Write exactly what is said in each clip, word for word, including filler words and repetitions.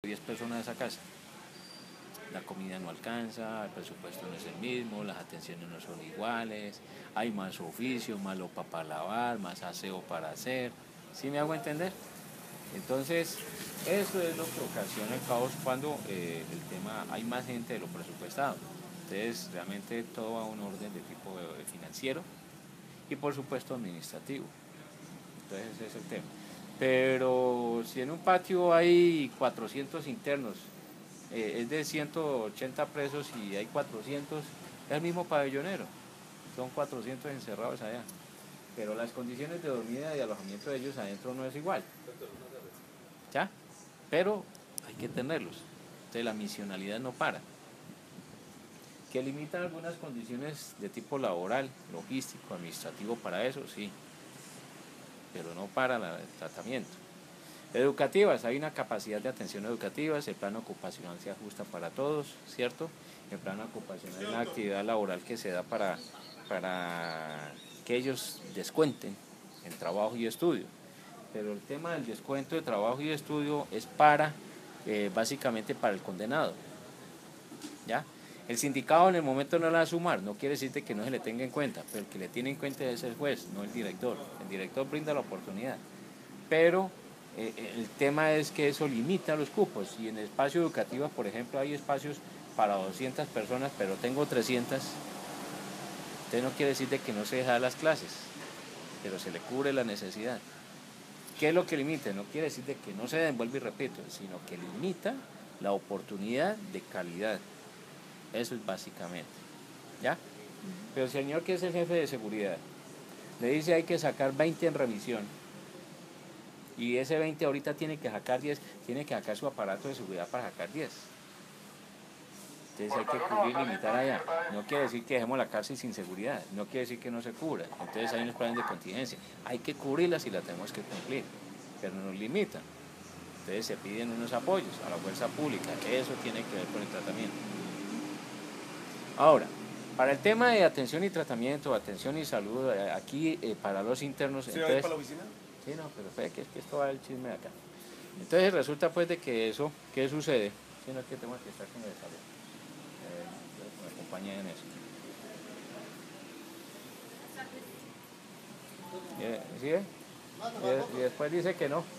diez personas a esa casa. La comida no alcanza, el presupuesto no es el mismo, las atenciones no son iguales, hay más oficio, más lopa para lavar, más aseo para hacer. ¿Sí me hago entender? Entonces, eso es lo que ocasiona el caos cuando eh, el tema, hay más gente de lo presupuestado. Entonces, realmente todo va a un orden de tipo eh, financiero y por supuesto administrativo. Entonces, ese es el tema. Pero si en un patio hay cuatrocientos internos, eh, es de ciento ochenta presos y hay cuatrocientos, es el mismo pabellonero, son cuatrocientos encerrados allá. Pero las condiciones de dormida y de alojamiento de ellos adentro no es igual. ¿Ya? Pero hay que tenerlos. Entonces la misionalidad no para. Que limitan algunas condiciones de tipo laboral, logístico, administrativo para eso, sí. Pero no para la, el tratamiento. Educativas, hay una capacidad de atención educativa, el plan ocupacional se ajusta para todos, ¿cierto? El plan ocupacional es una actividad laboral que se da para, para que ellos descuenten en trabajo y estudio. Pero el tema del descuento de trabajo y estudio es para, eh, básicamente para el condenado, ¿ya? El sindicado en el momento no la va a sumar, no quiere decir que no se le tenga en cuenta, pero el que le tiene en cuenta es el juez, no el director. El director brinda la oportunidad, pero eh, el tema es que eso limita los cupos. Y en el espacio educativo, por ejemplo, hay espacios para doscientas personas, pero tengo trescientas, entonces no quiere decir que no se deja las clases, pero se le cubre la necesidad. ¿Qué es lo que limita? No quiere decir que no se den, vuelvo y repito, sino que limita la oportunidad de calidad. Eso es básicamente, ¿ya? Pero el señor que es el jefe de seguridad le dice hay que sacar veinte en revisión y ese veinte ahorita tiene que sacar diez, tiene que sacar su aparato de seguridad para sacar diez. Entonces hay que cubrir y limitar allá. No quiere decir que dejemos la cárcel sin seguridad, no quiere decir que no se cubra. Entonces hay unos planes de contingencia. Hay que cubrirlas y las tenemos que cumplir, pero nos limitan. Entonces se piden unos apoyos a la fuerza pública. Eso tiene que ver con el tratamiento. Ahora, para el tema de atención y tratamiento, atención y salud, aquí eh, para los internos... ¿Sí entonces, va para la oficina? Sí, no, pero fue que, que esto va el chisme de acá. Entonces resulta pues de que eso, ¿qué sucede? Si no es que tengo que estar con el salud. Eh, que me acompañen en eso. ¿Sí? ¿Eh? Y, y después dice que no.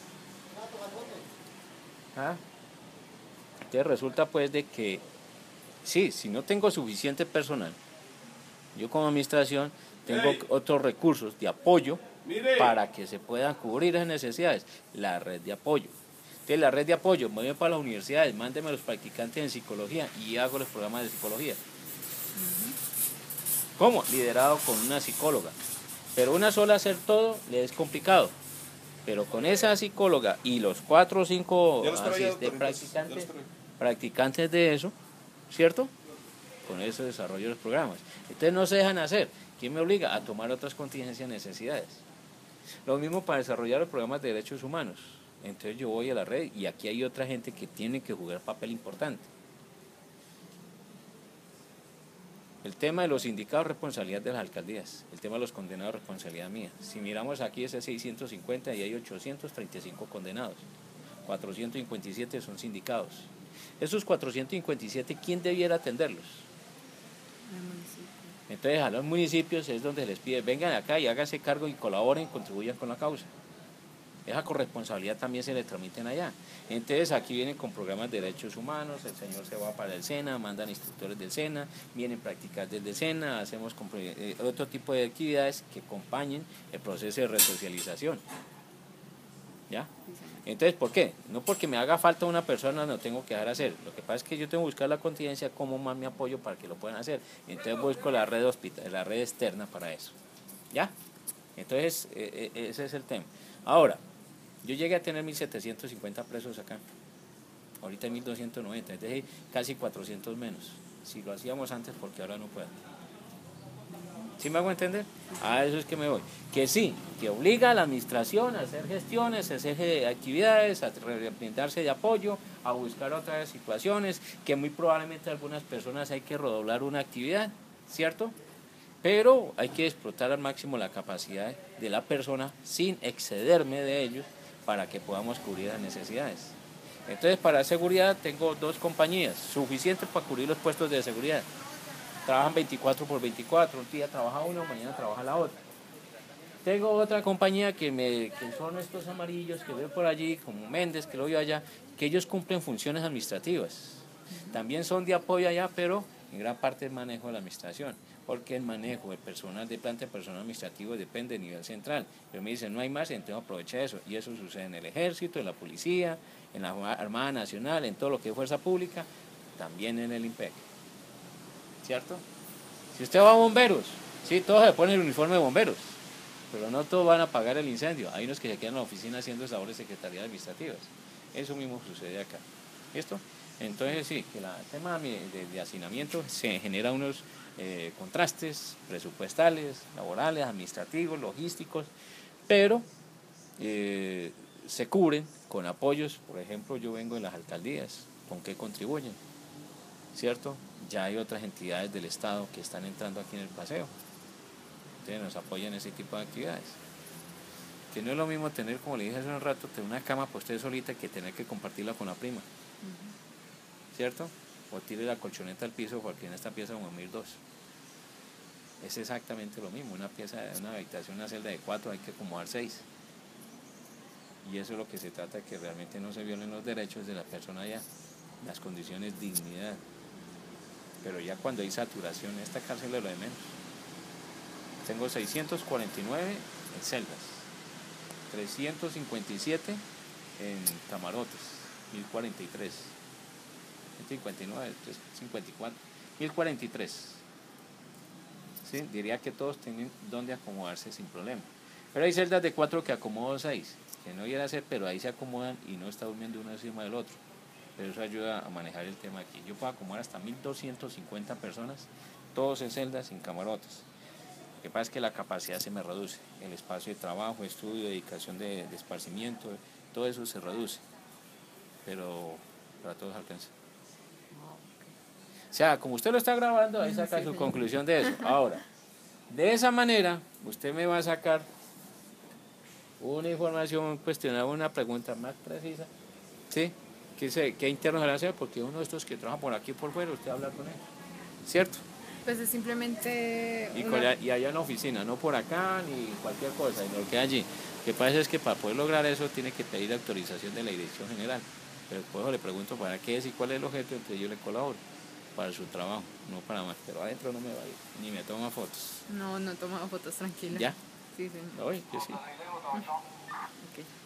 ¿Ah? Entonces resulta pues de que, sí, si no tengo suficiente personal, yo como administración tengo hey. otros recursos de apoyo Mire. para que se puedan cubrir las necesidades. La red de apoyo. Entonces la red de apoyo, me voy para las universidades, mándeme a los practicantes en psicología y hago los programas de psicología. Uh-huh. ¿Cómo? Liderado con una psicóloga. Pero una sola hacer todo le es complicado. Pero con esa psicóloga y los cuatro o cinco asisten, practicantes, practicantes de eso, ¿cierto? Con eso desarrollo los programas. Entonces no se dejan hacer. ¿Quién me obliga? A tomar otras contingencias y necesidades. Lo mismo para desarrollar los programas de derechos humanos. Entonces yo voy a la red y aquí hay otra gente que tiene que jugar papel importante. El tema de los sindicados, responsabilidad de las alcaldías. El tema de los condenados, responsabilidad mía. Si miramos aquí es seiscientos cincuenta y hay ochocientos treinta y cinco condenados. cuatrocientos cincuenta y siete son sindicados. Esos cuatrocientos cincuenta y siete, ¿quién debiera atenderlos? El municipio. Entonces a los municipios es donde les pide, vengan acá y háganse cargo y colaboren, contribuyan con la causa. Esa corresponsabilidad también se le tramiten allá. Entonces aquí vienen con programas de derechos humanos, el señor se va para el SENA, mandan instructores del SENA, vienen prácticas desde el SENA, hacemos eh, otro tipo de actividades que acompañen el proceso de resocialización. ¿Ya? Entonces, ¿por qué? No porque me haga falta una persona, no tengo que dejar hacer. Lo que pasa es que yo tengo que buscar la contingencia, cómo más me apoyo para que lo puedan hacer. Entonces busco la red hospital, la red externa para eso. ¿Ya? Entonces, eh, eh, ese es el tema. Ahora, yo llegué a tener mil setecientos cincuenta presos acá. Ahorita hay mil doscientos noventa, es decir, casi cuatrocientos menos. Si lo hacíamos antes, porque ahora no puedo. ¿Sí me hago entender? A eso es que me voy. Que sí, que obliga a la administración a hacer gestiones, a hacer actividades, a brindarse de apoyo, a buscar otras situaciones, que muy probablemente algunas personas hay que redoblar una actividad, ¿cierto? Pero hay que explotar al máximo la capacidad de la persona sin excederme de ellos para que podamos cubrir las necesidades. Entonces, para seguridad tengo dos compañías, suficientes para cubrir los puestos de seguridad. Trabajan veinticuatro por veinticuatro, un día trabaja uno, mañana trabaja la otra. Tengo otra compañía que, me, que son estos amarillos que veo por allí, como Méndez, que lo veo allá, que ellos cumplen funciones administrativas. También son de apoyo allá, pero en gran parte el manejo de la administración, porque el manejo del personal de planta, el personal administrativo depende del nivel central. Pero me dicen, no hay más, entonces aprovecha eso. Y eso sucede en el ejército, en la policía, en la Armada Nacional, en todo lo que es fuerza pública, también en el IMPEC. ¿Cierto? Si usted va a bomberos, sí, todos se ponen el uniforme de bomberos, pero no todos van a apagar el incendio. Hay unos que se quedan en la oficina haciendo labores de secretaría administrativas. Eso mismo sucede acá. ¿Listo? Entonces sí, que el tema de, de hacinamiento se genera unos eh, contrastes presupuestales, laborales, administrativos, logísticos, pero eh, se cubren con apoyos. Por ejemplo, yo vengo de las alcaldías, ¿con qué contribuyen? ¿Cierto? Ya hay otras entidades del Estado que están entrando aquí en el paseo. Entonces nos apoyan en ese tipo de actividades. Que no es lo mismo tener, como le dije hace un rato, tener una cama para usted solita que tener que compartirla con la prima. Uh-huh. ¿Cierto? O tire la colchoneta al piso porque en esta pieza vamos a dormir dos. Es exactamente lo mismo. Una pieza, una habitación, una celda de cuatro, hay que acomodar seis. Y eso es lo que se trata, que realmente no se violen los derechos de la persona allá, las condiciones de dignidad. Pero ya cuando hay saturación, esta cárcel es lo de menos. Tengo seiscientos cuarenta y nueve en celdas, trescientos cincuenta y siete en camarotes, mil cuarenta y tres, ciento cincuenta y nueve, trescientos cincuenta y cuatro, mil cuarenta y tres. ¿Sí? Diría que todos tienen donde acomodarse sin problema. Pero hay celdas de cuatro que acomodo seis, que no iba a hacer, pero ahí se acomodan y no está durmiendo uno encima del otro. Pero eso ayuda a manejar el tema aquí. Yo puedo acomodar hasta mil doscientas cincuenta personas, todos en celdas, sin camarotes. Lo que pasa es que la capacidad se me reduce, el espacio de trabajo, estudio, dedicación de, de esparcimiento, todo eso se reduce, pero para todos alcanza. O sea, como usted lo está grabando, ahí saca sí, su conclusión de eso. Ahora, de esa manera, usted me va a sacar una información, cuestionar una pregunta más precisa, ¿sí? ¿Qué, se, qué interno se le hace? Porque uno de estos que trabaja por aquí por fuera, usted habla con él, ¿cierto? Pues es simplemente... Y, una... y allá en la oficina, no por acá ni cualquier cosa, sino que allí. Lo que pasa es que para poder lograr eso tiene que pedir autorización de la Dirección General. Pero después le pregunto para qué es y cuál es el objeto, entonces yo le colaboro para su trabajo, no para más. Pero adentro no me va a ir, ni me toma fotos. No, no toma fotos, tranquila. ¿Ya? Sí, sí. Oye, que sí. Okay.